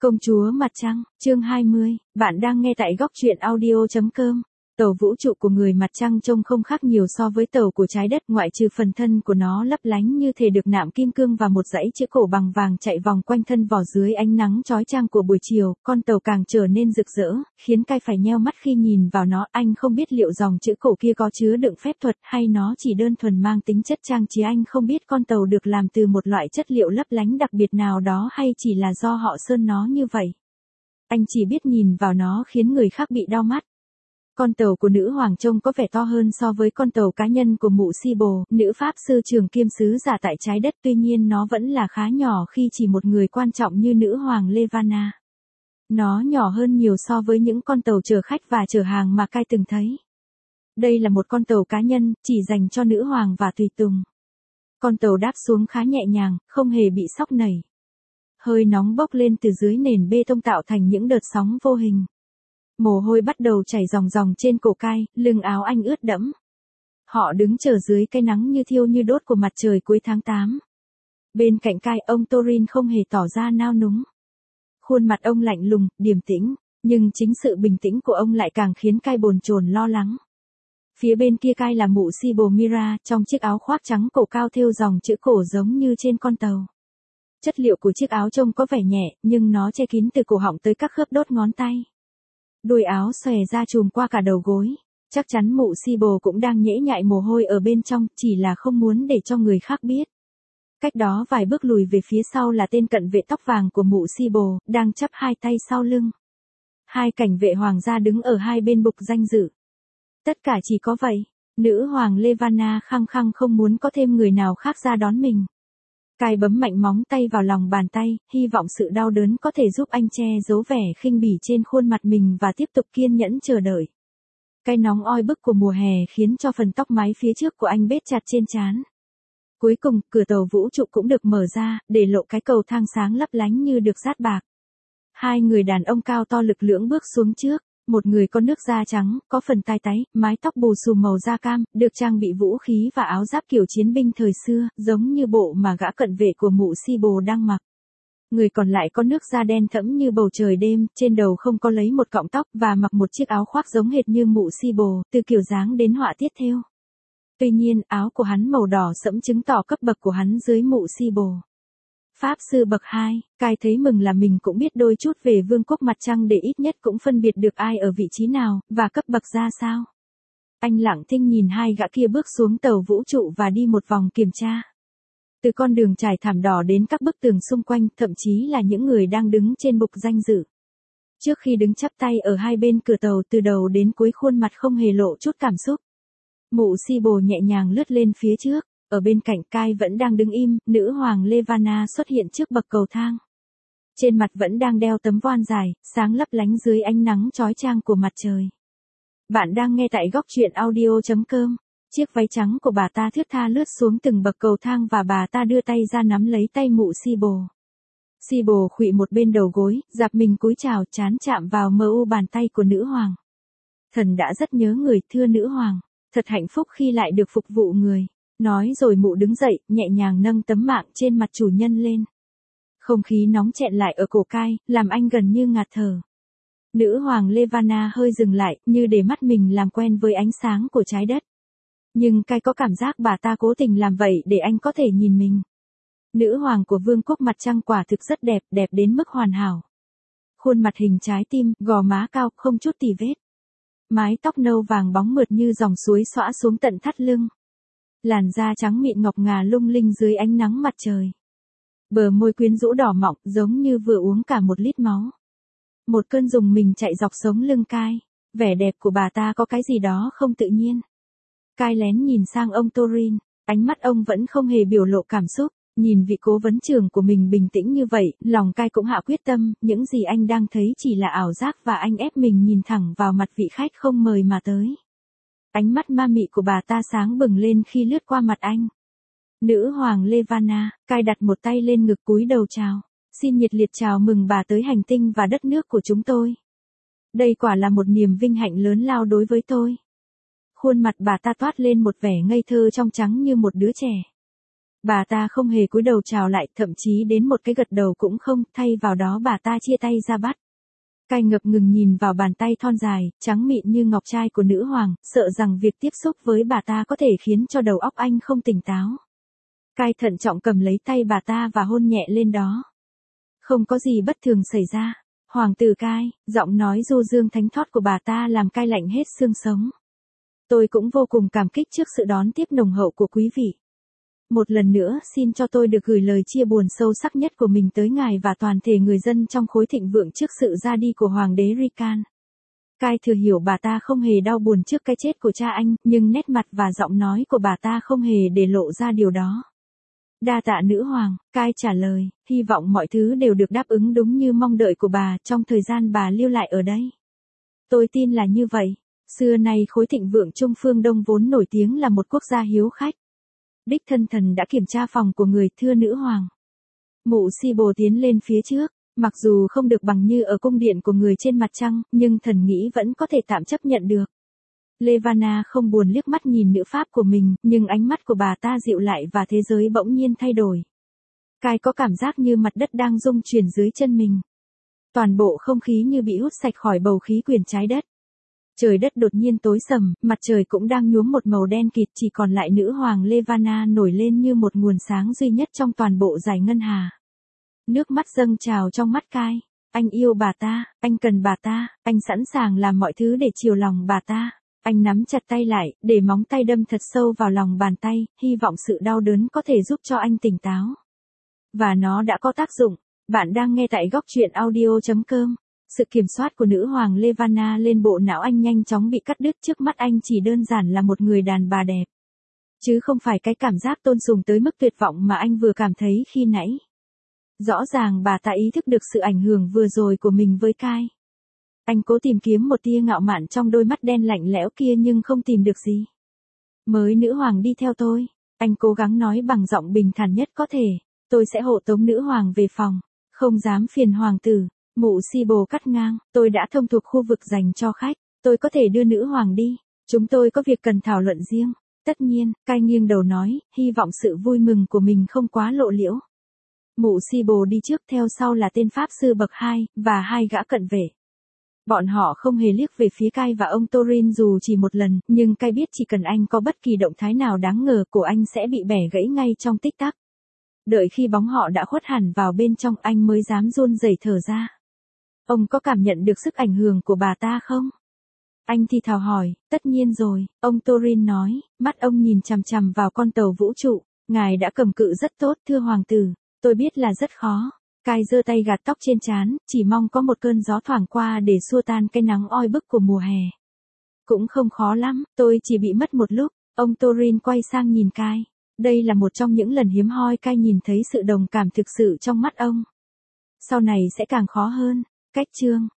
Công chúa Mặt Trăng, chương 20, bạn đang nghe tại góc truyện audio.com. Tàu vũ trụ của người Mặt Trăng trông không khác nhiều so với tàu của trái đất, ngoại trừ phần thân của nó lấp lánh như thể được nạm kim cương và một dãy chữ cổ bằng vàng chạy vòng quanh thân vỏ dưới ánh nắng chói chang của buổi chiều. Con tàu càng trở nên rực rỡ, khiến Kai phải nheo mắt khi nhìn vào nó. Anh không biết liệu dòng chữ cổ kia có chứa đựng phép thuật hay nó chỉ đơn thuần mang tính chất trang trí. Anh không biết con tàu được làm từ một loại chất liệu lấp lánh đặc biệt nào đó hay chỉ là do họ sơn nó như vậy. Anh chỉ biết nhìn vào nó khiến người khác bị đau mắt. Con tàu của nữ hoàng trông có vẻ to hơn so với con tàu cá nhân của mụ Sibyl, nữ pháp sư trường kiêm sứ giả tại trái đất, tuy nhiên nó vẫn là khá nhỏ khi chỉ một người quan trọng như nữ hoàng Levana. Nó nhỏ hơn nhiều so với những con tàu chở khách và chở hàng mà Kai từng thấy. Đây là một con tàu cá nhân, chỉ dành cho nữ hoàng và tùy tùng. Con tàu đáp xuống khá nhẹ nhàng, không hề bị xóc nảy. Hơi nóng bốc lên từ dưới nền bê tông tạo thành những đợt sóng vô hình. Mồ hôi bắt đầu chảy ròng ròng trên cổ Kai, lưng áo anh ướt đẫm. Họ đứng chờ dưới cái nắng như thiêu như đốt của mặt trời cuối tháng 8. Bên cạnh Kai, ông Thorin không hề tỏ ra nao núng. Khuôn mặt ông lạnh lùng, điềm tĩnh, nhưng chính sự bình tĩnh của ông lại càng khiến Kai bồn chồn lo lắng. Phía bên kia Kai là mụ Sibyl Mira, trong chiếc áo khoác trắng cổ cao thêu dòng chữ cổ giống như trên con tàu. Chất liệu của chiếc áo trông có vẻ nhẹ, nhưng nó che kín từ cổ họng tới các khớp đốt ngón tay. Đuôi áo xòe ra trùm qua cả đầu gối. Chắc chắn mụ Sibyl cũng đang nhễ nhại mồ hôi ở bên trong, chỉ là không muốn để cho người khác biết. Cách đó vài bước lùi về phía sau là tên cận vệ tóc vàng của mụ Sibyl, đang chắp hai tay sau lưng. Hai cảnh vệ hoàng gia đứng ở hai bên bục danh dự. Tất cả chỉ có vậy. Nữ hoàng Levana khăng khăng không muốn có thêm người nào khác ra đón mình. Kai bấm mạnh móng tay vào lòng bàn tay, hy vọng sự đau đớn có thể giúp anh che giấu vẻ khinh bỉ trên khuôn mặt mình và tiếp tục kiên nhẫn chờ đợi. Cái nóng oi bức của mùa hè khiến cho phần tóc mái phía trước của anh bết chặt trên trán. Cuối cùng, cửa tàu vũ trụ cũng được mở ra, để lộ cái cầu thang sáng lấp lánh như được dát bạc. Hai người đàn ông cao to lực lưỡng bước xuống trước. Một người có nước da trắng, có phần tai táy, mái tóc bù xù màu da cam, được trang bị vũ khí và áo giáp kiểu chiến binh thời xưa, giống như bộ mà gã cận vệ của mụ Sibyl đang mặc. Người còn lại có nước da đen thẫm như bầu trời đêm, trên đầu không có lấy một cọng tóc và mặc một chiếc áo khoác giống hệt như mụ Sibyl, từ kiểu dáng đến họa tiết thêu. Tuy nhiên, áo của hắn màu đỏ sẫm chứng tỏ cấp bậc của hắn dưới mụ Sibyl. Pháp sư bậc 2, Kai thấy mừng là mình cũng biết đôi chút về vương quốc Mặt Trăng để ít nhất cũng phân biệt được ai ở vị trí nào, và cấp bậc ra sao. Anh lặng thinh nhìn hai gã kia bước xuống tàu vũ trụ và đi một vòng kiểm tra. Từ con đường trải thảm đỏ đến các bức tường xung quanh, thậm chí là những người đang đứng trên bục danh dự. Trước khi đứng chắp tay ở hai bên cửa tàu, từ đầu đến cuối khuôn mặt không hề lộ chút cảm xúc. Mụ Sibyl nhẹ nhàng lướt lên phía trước. Ở bên cạnh Kai vẫn đang đứng im, nữ hoàng Levana xuất hiện trước bậc cầu thang. Trên mặt vẫn đang đeo tấm voan dài, sáng lấp lánh dưới ánh nắng chói chang của mặt trời. Bạn đang nghe tại góc truyện audio.com. Chiếc váy trắng của bà ta thướt tha lướt xuống từng bậc cầu thang và bà ta đưa tay ra nắm lấy tay mụ Sibyl. Sibyl khuỵu một bên đầu gối, dạp mình cúi chào, trán chạm vào mờ u bàn tay của nữ hoàng. Thần đã rất nhớ người, thưa nữ hoàng. Thật hạnh phúc khi lại được phục vụ người. Nói rồi mụ đứng dậy, nhẹ nhàng nâng tấm mạng trên mặt chủ nhân lên. Không khí nóng chẹn lại ở cổ Kai, làm anh gần như ngạt thở. Nữ hoàng Levana hơi dừng lại, như để mắt mình làm quen với ánh sáng của trái đất. Nhưng Kai có cảm giác bà ta cố tình làm vậy để anh có thể nhìn mình. Nữ hoàng của vương quốc Mặt Trăng quả thực rất đẹp, đẹp đến mức hoàn hảo. Khuôn mặt hình trái tim, gò má cao, không chút tì vết. Mái tóc nâu vàng bóng mượt như dòng suối xõa xuống tận thắt lưng. Làn da trắng mịn ngọc ngà lung linh dưới ánh nắng mặt trời. Bờ môi quyến rũ đỏ mọng, giống như vừa uống cả một lít máu. Một cơn rùng mình chạy dọc sống lưng Kai. Vẻ đẹp của bà ta có cái gì đó không tự nhiên. Kai lén nhìn sang ông Thorin, ánh mắt ông vẫn không hề biểu lộ cảm xúc. Nhìn vị cố vấn trưởng của mình bình tĩnh như vậy, lòng Kai cũng hạ quyết tâm, những gì anh đang thấy chỉ là ảo giác và anh ép mình nhìn thẳng vào mặt vị khách không mời mà tới. Ánh mắt ma mị của bà ta sáng bừng lên khi lướt qua mặt anh. Nữ hoàng Levana, Kai đặt một tay lên ngực cúi đầu chào. Xin nhiệt liệt chào mừng bà tới hành tinh và đất nước của chúng tôi. Đây quả là một niềm vinh hạnh lớn lao đối với tôi. Khuôn mặt bà ta toát lên một vẻ ngây thơ trong trắng như một đứa trẻ. Bà ta không hề cúi đầu chào lại, thậm chí đến một cái gật đầu cũng không, thay vào đó bà ta chia tay ra bắt. Cai ngập ngừng nhìn vào bàn tay thon dài, trắng mịn như ngọc trai của nữ hoàng, sợ rằng việc tiếp xúc với bà ta có thể khiến cho đầu óc anh không tỉnh táo. Cai thận trọng cầm lấy tay bà ta và hôn nhẹ lên đó. Không có gì bất thường xảy ra. Hoàng tử Cai, giọng nói du dương thánh thót của bà ta làm Cai lạnh hết xương sống. Tôi cũng vô cùng cảm kích trước sự đón tiếp nồng hậu của quý vị. Một lần nữa xin cho tôi được gửi lời chia buồn sâu sắc nhất của mình tới ngài và toàn thể người dân trong khối thịnh vượng trước sự ra đi của Hoàng đế Rican. Cai thừa hiểu bà ta không hề đau buồn trước cái chết của cha anh, nhưng nét mặt và giọng nói của bà ta không hề để lộ ra điều đó. Đa tạ nữ hoàng, Cai trả lời, hy vọng mọi thứ đều được đáp ứng đúng như mong đợi của bà trong thời gian bà lưu lại ở đây. Tôi tin là như vậy. Xưa nay khối thịnh vượng Trung Phương Đông vốn nổi tiếng là một quốc gia hiếu khách. Đích thân thần đã kiểm tra phòng của người, thưa nữ hoàng. Mụ Si Bồ tiến lên phía trước, mặc dù không được bằng như ở cung điện của người trên mặt trăng, nhưng thần nghĩ vẫn có thể tạm chấp nhận được. Levana không buồn liếc mắt nhìn nữ pháp của mình, nhưng ánh mắt của bà ta dịu lại và thế giới bỗng nhiên thay đổi. Cai có cảm giác như mặt đất đang rung chuyển dưới chân mình. Toàn bộ không khí như bị hút sạch khỏi bầu khí quyển trái đất. Trời đất đột nhiên tối sầm, mặt trời cũng đang nhuốm một màu đen kịt, chỉ còn lại nữ hoàng Levana nổi lên như một nguồn sáng duy nhất trong toàn bộ dải ngân hà. Nước mắt dâng trào trong mắt Cai. Anh yêu bà ta, anh cần bà ta, anh sẵn sàng làm mọi thứ để chiều lòng bà ta. Anh nắm chặt tay lại, để móng tay đâm thật sâu vào lòng bàn tay, hy vọng sự đau đớn có thể giúp cho anh tỉnh táo. Và nó đã có tác dụng. Bạn đang nghe tại góc truyện audio.com. Sự kiểm soát của nữ hoàng Levana lên bộ não anh nhanh chóng bị cắt đứt, trước mắt anh chỉ đơn giản là một người đàn bà đẹp. Chứ không phải cái cảm giác tôn sùng tới mức tuyệt vọng mà anh vừa cảm thấy khi nãy. Rõ ràng bà ta ý thức được sự ảnh hưởng vừa rồi của mình với Cai. Anh cố tìm kiếm một tia ngạo mạn trong đôi mắt đen lạnh lẽo kia nhưng không tìm được gì. Mới nữ hoàng đi theo tôi, anh cố gắng nói bằng giọng bình thản nhất có thể. Tôi sẽ hộ tống nữ hoàng về phòng, không dám phiền hoàng tử. Mụ Si Bồ cắt ngang, tôi đã thông thuộc khu vực dành cho khách, tôi có thể đưa nữ hoàng đi, chúng tôi có việc cần thảo luận riêng. Tất nhiên, Cai nghiêng đầu nói, hy vọng sự vui mừng của mình không quá lộ liễu. Mụ Si Bồ đi trước, theo sau là tên pháp sư bậc 2, và 2 gã cận vệ. Bọn họ không hề liếc về phía Cai và ông Torin dù chỉ một lần, nhưng Cai biết chỉ cần anh có bất kỳ động thái nào đáng ngờ, cổ anh sẽ bị bẻ gãy ngay trong tích tắc. Đợi khi bóng họ đã khuất hẳn vào bên trong, anh mới dám run rẩy thở ra. Ông có cảm nhận được sức ảnh hưởng của bà ta không? Anh thì thào hỏi, tất nhiên rồi, ông Torin nói, mắt ông nhìn chằm chằm vào con tàu vũ trụ. Ngài đã cầm cự rất tốt, thưa hoàng tử, tôi biết là rất khó. Cai giơ tay gạt tóc trên trán, chỉ mong có một cơn gió thoảng qua để xua tan cái nắng oi bức của mùa hè. Cũng không khó lắm, tôi chỉ bị mất một lúc. Ông Torin quay sang nhìn Cai. Đây là một trong những lần hiếm hoi Cai nhìn thấy sự đồng cảm thực sự trong mắt ông. Sau này sẽ càng khó hơn. Cách chương